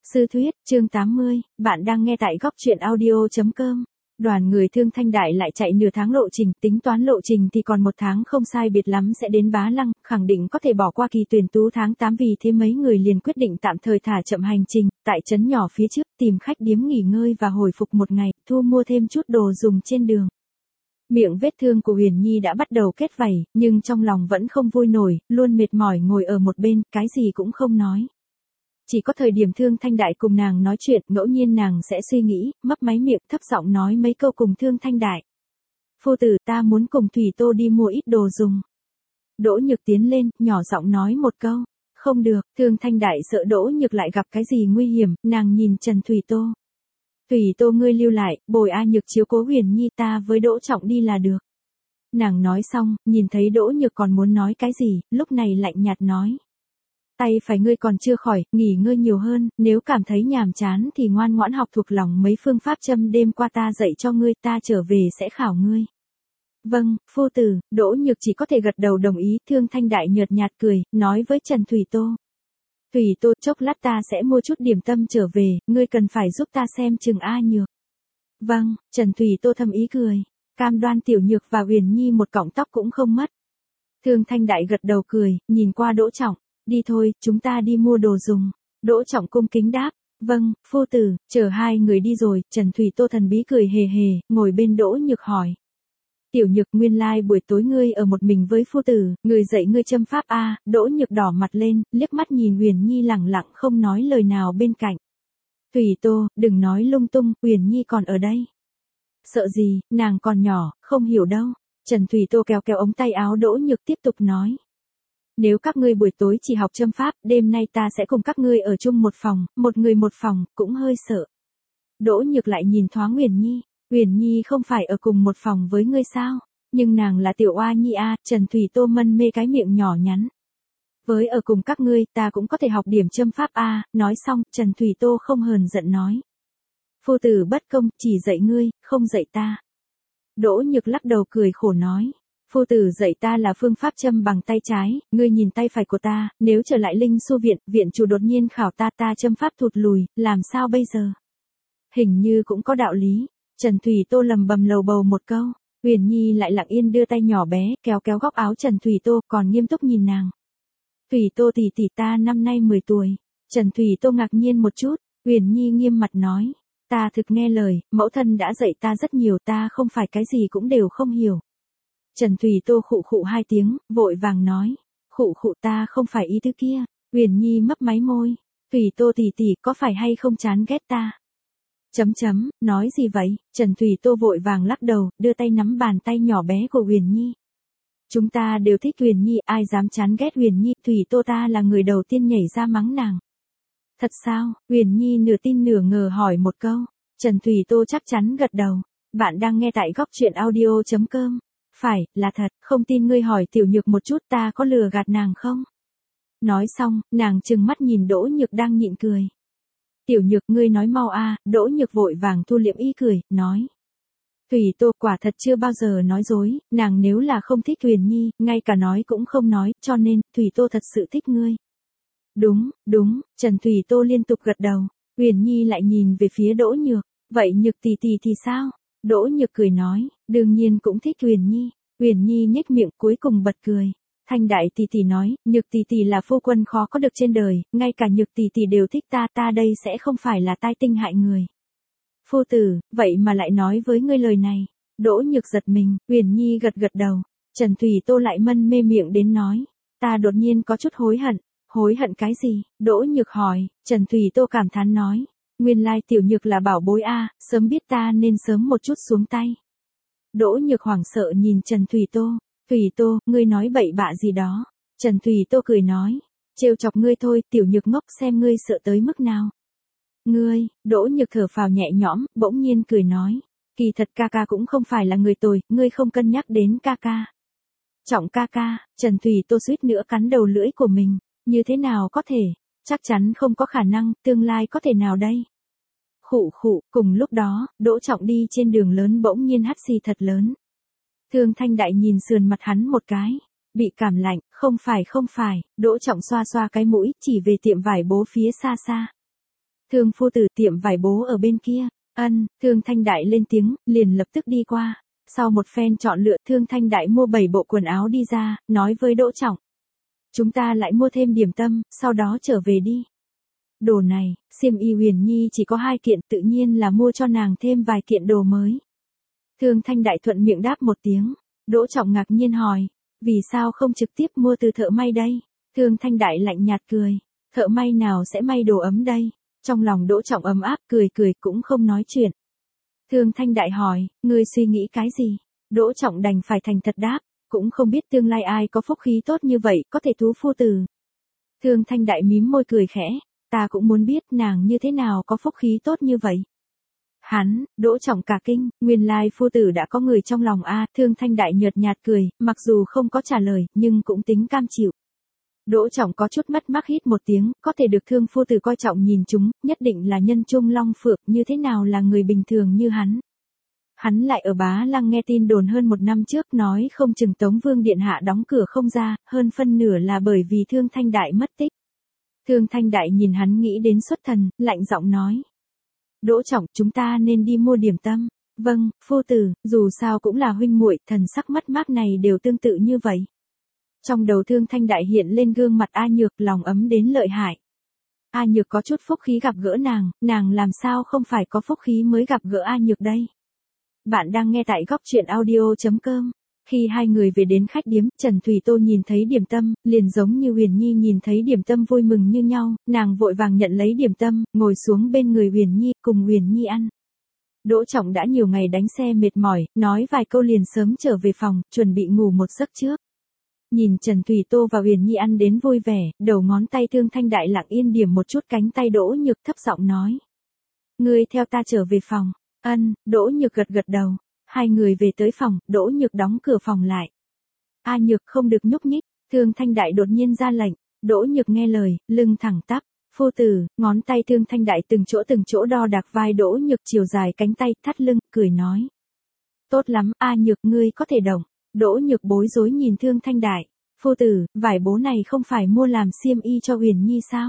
Sư thuyết, chương 80, bạn đang nghe tại góc truyện audio.com. Đoàn người Thương Thanh Đại lại chạy nửa tháng lộ trình, tính toán lộ trình thì còn 1 tháng không sai biệt lắm sẽ đến Bá Lăng, khẳng định có thể bỏ qua kỳ tuyển tú tháng 8, vì thế mấy người liền quyết định tạm thời thả chậm hành trình, tại trấn nhỏ phía trước tìm khách điếm nghỉ ngơi và hồi phục 1 ngày, thu mua thêm chút đồ dùng trên đường. Miệng vết thương của Huyền Nhi đã bắt đầu kết vảy, nhưng trong lòng vẫn không vui nổi, luôn mệt mỏi ngồi ở một bên, cái gì cũng không nói. Chỉ có thời điểm Thương Thanh Đại cùng nàng nói chuyện, ngẫu nhiên nàng sẽ suy nghĩ, mấp máy miệng thấp giọng nói mấy câu cùng Thương Thanh Đại. Phu tử, ta muốn cùng Thủy Tô đi mua ít đồ dùng. Đỗ Nhược tiến lên, nhỏ giọng nói một câu. Không được, Thương Thanh Đại sợ Đỗ Nhược lại gặp cái gì nguy hiểm, nàng nhìn Trần Thủy Tô. Thủy Tô, ngươi lưu lại, bồi A Nhược chiếu cố Huyền Nhi, ta với Đỗ Trọng đi là được. Nàng nói xong, nhìn thấy Đỗ Nhược còn muốn nói cái gì, lúc này lạnh nhạt nói. Tay phải ngươi còn chưa khỏi, nghỉ ngơi nhiều hơn, nếu cảm thấy nhàm chán thì ngoan ngoãn học thuộc lòng mấy phương pháp châm đêm qua ta dạy cho ngươi, ta trở về sẽ khảo ngươi. Vâng, phu tử. Đỗ Nhược chỉ có thể gật đầu đồng ý. Thương Thanh Đại nhợt nhạt cười, nói với Trần Thủy Tô. Thủy Tô, chốc lát ta sẽ mua chút điểm tâm trở về, ngươi cần phải giúp ta xem chừng A Nhược. Vâng, Trần Thủy Tô thầm ý cười, cam đoan Tiểu Nhược và Huyền Nhi một cọng tóc cũng không mất. Thương Thanh Đại gật đầu cười, nhìn qua Đỗ Trọng. Đi thôi, chúng ta đi mua đồ dùng. Đỗ Trọng cung kính đáp. Vâng, phu tử. Chờ hai người đi rồi, Trần Thủy Tô thần bí cười hề hề, ngồi bên Đỗ Nhược hỏi. Tiểu Nhược, nguyên lai buổi tối ngươi ở một mình với phu tử, người dạy ngươi châm pháp a. Đỗ Nhược đỏ mặt lên, liếc mắt nhìn Huyền Nhi lẳng lặng không nói lời nào bên cạnh. Thủy Tô, đừng nói lung tung, Huyền Nhi còn ở đây. Sợ gì, nàng còn nhỏ, không hiểu đâu. Trần Thủy Tô kéo kéo ống tay áo Đỗ Nhược tiếp tục nói. Nếu các ngươi buổi tối chỉ học châm pháp, đêm nay ta sẽ cùng các ngươi ở chung một phòng, một người một phòng, cũng hơi sợ. Đỗ Nhược lại nhìn thoáng Huyền Nhi. Huyền Nhi không phải ở cùng một phòng với ngươi sao? Nhưng nàng là tiểu oa nhi a. Trần Thủy Tô mân mê cái miệng nhỏ nhắn. Với ở cùng các ngươi, ta cũng có thể học điểm châm pháp a. Nói xong, Trần Thủy Tô không hờn giận nói. Phu tử bất công, chỉ dạy ngươi, không dạy ta. Đỗ Nhược lắc đầu cười khổ nói. Phu tử dạy ta là phương pháp châm bằng tay trái, ngươi nhìn tay phải của ta, nếu trở lại Linh Su viện, viện chủ đột nhiên khảo ta châm pháp thụt lùi, làm sao bây giờ? Hình như cũng có đạo lý. Trần Thủy Tô lầm bầm lầu bầu một câu. Huyền Nhi lại lặng yên đưa tay nhỏ bé, kéo kéo góc áo Trần Thủy Tô, còn nghiêm túc nhìn nàng. Thủy Tô tỷ tỷ, ta năm nay 10 tuổi. Trần Thủy Tô ngạc nhiên một chút, Huyền Nhi nghiêm mặt nói. Ta thực nghe lời, mẫu thân đã dạy ta rất nhiều, ta không phải cái gì cũng đều không hiểu. Trần Thủy Tô khụ khụ 2 tiếng, vội vàng nói. Khụ khụ, ta không phải ý thứ kia. Huyền Nhi mấp máy môi. Thủy Tô tỷ tỷ, có phải hay không chán ghét ta? Nói gì vậy? Trần Thủy Tô vội vàng lắc đầu, đưa tay nắm bàn tay nhỏ bé của Huyền Nhi. Chúng ta đều thích Huyền Nhi, ai dám chán ghét Huyền Nhi? Thủy Tô ta là người đầu tiên nhảy ra mắng nàng. Thật sao? Huyền Nhi nửa tin nửa ngờ hỏi một câu. Trần Thủy Tô chắc chắn gật đầu. Bạn đang nghe tại góc truyện audio.com. Phải, là thật, không tin ngươi hỏi Tiểu Nhược một chút, ta có lừa gạt nàng không? Nói xong, nàng trừng mắt nhìn Đỗ Nhược đang nhịn cười. Tiểu Nhược, ngươi nói mau a. Đỗ Nhược vội vàng thu liễm ý cười, nói. Thủy Tô quả thật chưa bao giờ nói dối, nàng nếu là không thích Huyền Nhi, ngay cả nói cũng không nói, cho nên, Thủy Tô thật sự thích ngươi. Đúng, Trần Thủy Tô liên tục gật đầu. Huyền Nhi lại nhìn về phía Đỗ Nhược, vậy Nhược tỷ tỷ thì sao? Đỗ Nhược cười nói, đương nhiên cũng thích Huyền Nhi. Huyền Nhi nhếch miệng cuối cùng bật cười. Thanh Đại tỷ tỷ nói, Nhược tỷ tỷ là phu quân khó có được trên đời, ngay cả Nhược tỷ tỷ đều thích ta đây sẽ không phải là tai tinh hại người. Phu tử, vậy mà lại nói với ngươi lời này. Đỗ Nhược giật mình. Huyền Nhi gật đầu. Trần Thủy Tô lại mân mê miệng đến nói, ta đột nhiên có chút hối hận. Hối hận cái gì? Đỗ Nhược hỏi. Trần Thủy Tô cảm thán nói. Nguyên lai Tiểu Nhược là bảo bối a, sớm biết ta nên sớm một chút xuống tay. Đỗ Nhược hoảng sợ nhìn Trần Thủy Tô. Thủy Tô, ngươi nói bậy bạ gì đó? Trần Thủy Tô cười nói. Trêu chọc ngươi thôi, Tiểu Nhược ngốc, xem ngươi sợ tới mức nào. Ngươi, Đỗ Nhược thở phào nhẹ nhõm, bỗng nhiên cười nói. Kỳ thật ca ca cũng không phải là người tồi, ngươi không cân nhắc đến ca ca. Trọng ca ca. Trần Thủy Tô suýt nữa cắn đầu lưỡi của mình. Như thế nào có thể? Chắc chắn không có khả năng, tương lai có thể nào đây? Khụ khụ, cùng lúc đó, Đỗ Trọng đi trên đường lớn bỗng nhiên hắt xì thật lớn. Thương Thanh Đại nhìn sườn mặt hắn một cái. Bị cảm lạnh, không phải, Đỗ Trọng xoa xoa cái mũi, chỉ về tiệm vải bố phía xa xa. Thương phu tử tiệm vải bố ở bên kia. Ân, Thương Thanh Đại lên tiếng, liền lập tức đi qua. Sau một phen chọn lựa, Thương Thanh Đại mua 7 bộ quần áo đi ra, nói với Đỗ Trọng. Chúng ta lại mua thêm điểm tâm, sau đó trở về đi. Đồ này, xiêm y Huyền Nhi chỉ có 2 kiện, tự nhiên là mua cho nàng thêm vài kiện đồ mới. Thương Thanh Đại thuận miệng đáp một tiếng. Đỗ Trọng ngạc nhiên hỏi, vì sao không trực tiếp mua từ thợ may đây? Thương Thanh Đại lạnh nhạt cười, thợ may nào sẽ may đồ ấm đây? Trong lòng Đỗ Trọng ấm áp, cười cười cũng không nói chuyện. Thương Thanh Đại hỏi, ngươi suy nghĩ cái gì? Đỗ Trọng đành phải thành thật đáp, cũng không biết tương lai ai có phúc khí tốt như vậy, có thể thú phu tử. Thương Thanh Đại mím môi cười khẽ, ta cũng muốn biết nàng như thế nào có phúc khí tốt như vậy. Hắn, Đỗ Trọng cả kinh, nguyên lai phu tử đã có người trong lòng a. Thương Thanh Đại nhợt nhạt cười, mặc dù không có trả lời, nhưng cũng tính cam chịu. Đỗ Trọng có chút mất mát hít một tiếng, có thể được Thương phu tử coi trọng nhìn chúng, nhất định là nhân trung long phượng, như thế nào là người bình thường như hắn. Hắn lại ở Bá Lăng nghe tin đồn hơn 1 năm trước, nói không chừng Tống Vương điện hạ đóng cửa không ra, hơn phân nửa là bởi vì Thương Thanh Đại mất tích. Thương Thanh Đại nhìn hắn nghĩ đến xuất thần, lạnh giọng nói. Đỗ Trọng, chúng ta nên đi mua điểm tâm. Vâng, phu tử, dù sao cũng là huynh muội, thần sắc mất mát này đều tương tự như vậy. Trong đầu Thương Thanh Đại hiện lên gương mặt A Nhược, lòng ấm đến lợi hại. A Nhược có chút phúc khí gặp gỡ nàng làm sao không phải có phúc khí mới gặp gỡ A Nhược đây. Bạn đang nghe tại góc truyện audio.com. Khi hai người về đến khách điếm, Trần Thủy Tô nhìn thấy điểm tâm, liền giống như Huyền Nhi nhìn thấy điểm tâm vui mừng như nhau, nàng vội vàng nhận lấy điểm tâm, ngồi xuống bên người Huyền Nhi, cùng Huyền Nhi ăn. Đỗ Trọng đã nhiều ngày đánh xe mệt mỏi, nói vài câu liền sớm trở về phòng, chuẩn bị ngủ một giấc trước. Nhìn Trần Thủy Tô và Huyền Nhi ăn đến vui vẻ, đầu ngón tay Thương Thanh Đại lặng yên điểm một chút cánh tay Đỗ Nhược, thấp giọng nói. Ngươi theo ta trở về phòng. Ân, Đỗ Nhược gật gật đầu. Hai người về tới phòng, Đỗ Nhược đóng cửa phòng lại. A Nhược không được nhúc nhích, Thương Thanh Đại đột nhiên ra lệnh. Đỗ Nhược nghe lời, lưng thẳng tắp. Phu tử, ngón tay Thương Thanh Đại từng chỗ đo đạc vai Đỗ Nhược chiều dài cánh tay, thắt lưng, cười nói. Tốt lắm, A Nhược ngươi có thể động. Đỗ Nhược bối rối nhìn Thương Thanh Đại. Phu tử, vải bố này không phải mua làm xiêm y cho Huyền Nhi sao?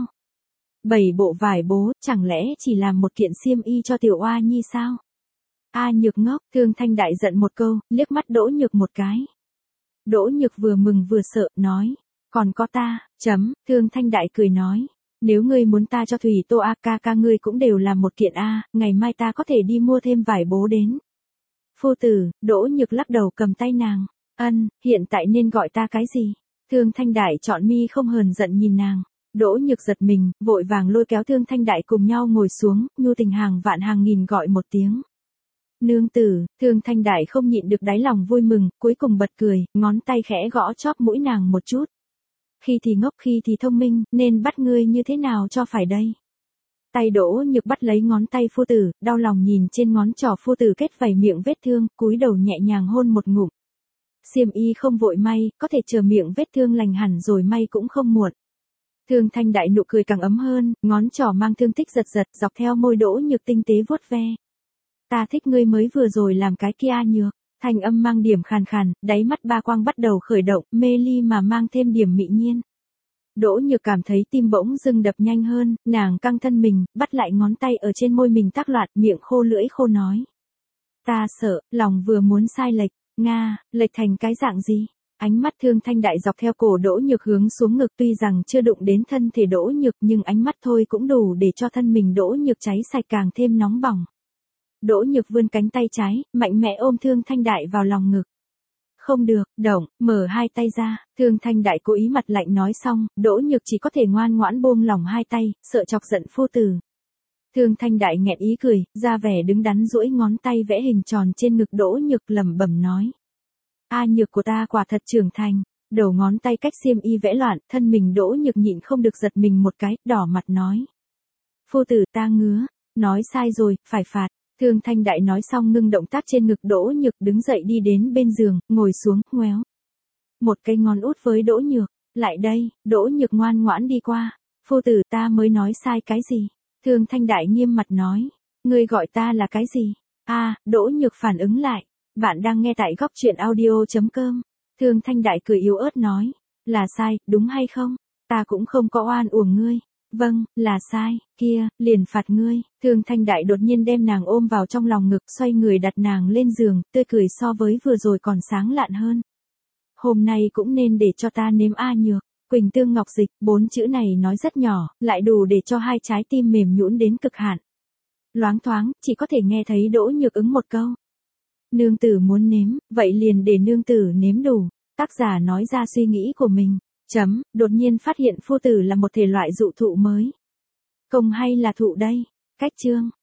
7 bộ vải bố, chẳng lẽ chỉ làm một kiện xiêm y cho Tiểu Oa Nhi sao? A Nhược ngốc, Thương Thanh Đại giận một câu, liếc mắt Đỗ Nhược một cái. Đỗ Nhược vừa mừng vừa sợ, nói. Còn có ta, Thương Thanh Đại cười nói. Nếu ngươi muốn ta cho Thủy Tô A ca ngươi cũng đều làm một kiện A, ngày mai ta có thể đi mua thêm vải bố đến. Phu tử, Đỗ Nhược lắc đầu cầm tay nàng. Ân, hiện tại nên gọi ta cái gì? Thương Thanh Đại chọn mi không hờn giận nhìn nàng. Đỗ Nhược giật mình, vội vàng lôi kéo Thương Thanh Đại cùng nhau ngồi xuống, nhu tình hàng vạn hàng nghìn gọi một tiếng. Nương tử, Thương Thanh Đại không nhịn được đáy lòng vui mừng, cuối cùng bật cười, ngón tay khẽ gõ chóp mũi nàng một chút. Khi thì ngốc khi thì thông minh, nên bắt ngươi như thế nào cho phải đây? Tay Đỗ Nhược bắt lấy ngón tay phu tử, đau lòng nhìn trên ngón trỏ phu tử kết vảy miệng vết thương, cúi đầu nhẹ nhàng hôn một ngụm. Xiêm y không vội may, có thể chờ miệng vết thương lành hẳn rồi may cũng không muộn. Thương Thanh Đại nụ cười càng ấm hơn, ngón trỏ mang thương tích giật giật dọc theo môi Đỗ Nhược tinh tế vuốt ve. Ta thích ngươi mới vừa rồi làm cái kia A Nhược. Thanh âm mang điểm khàn khàn, đáy mắt ba quang bắt đầu khởi động, mê ly mà mang thêm điểm mị nhiên. Đỗ Nhược cảm thấy tim bỗng dưng đập nhanh hơn, nàng căng thân mình, bắt lại ngón tay ở trên môi mình tác loạn, miệng khô lưỡi khô nói. Ta sợ, lòng vừa muốn sai lệch, Nga, lệch thành cái dạng gì? Ánh mắt Thương Thanh Đại dọc theo cổ Đỗ Nhược hướng xuống ngực, tuy rằng chưa đụng đến thân thể Đỗ Nhược nhưng ánh mắt thôi cũng đủ để cho thân mình Đỗ Nhược cháy sạch càng thêm nóng bỏng. Đỗ Nhược vươn cánh tay trái, mạnh mẽ ôm Thương Thanh Đại vào lòng ngực. Không được, động, mở hai tay ra, Thương Thanh Đại cố ý mặt lạnh nói xong, Đỗ Nhược chỉ có thể ngoan ngoãn buông lỏng hai tay, sợ chọc giận phu tử. Thương Thanh Đại nghẹn ý cười, ra vẻ đứng đắn duỗi ngón tay vẽ hình tròn trên ngực Đỗ Nhược lẩm bẩm nói. A Nhược của ta quả thật trưởng thành. Đầu ngón tay cách xiêm y vẽ loạn, thân mình Đỗ Nhược nhịn không được giật mình một cái, đỏ mặt nói. Phu tử ta ngứa, nói sai rồi, phải phạt. Thương Thanh Đại nói xong ngưng động tác trên ngực Đỗ Nhược, đứng dậy đi đến bên giường, ngồi xuống, ngoéo một cây ngón út với Đỗ Nhược. Lại đây, Đỗ Nhược ngoan ngoãn đi qua. Phu tử ta mới nói sai cái gì? Thương Thanh Đại nghiêm mặt nói. Ngươi gọi ta là cái gì? Đỗ Nhược phản ứng lại. Bạn đang nghe tại góc truyện audio.com. Thương Thanh Đại cười yếu ớt nói. Là sai, đúng hay không? Ta cũng không có oan uổng ngươi. Vâng, là sai, kia, liền phạt ngươi. Thương Thanh Đại đột nhiên đem nàng ôm vào trong lòng ngực, xoay người đặt nàng lên giường, tươi cười so với vừa rồi còn sáng lạn hơn. Hôm nay cũng nên để cho ta nếm A Nhược. Quỳnh Tương Ngọc Dịch, 4 chữ này nói rất nhỏ, lại đủ để cho hai trái tim mềm nhũn đến cực hạn. Loáng thoáng, chỉ có thể nghe thấy Đỗ Nhược ứng một câu. Nương tử muốn nếm, vậy liền để nương tử nếm đủ. Tác giả nói ra suy nghĩ của mình. Đột nhiên phát hiện phu tử là một thể loại dụ thụ mới. Công hay là thụ đây? Cách chương.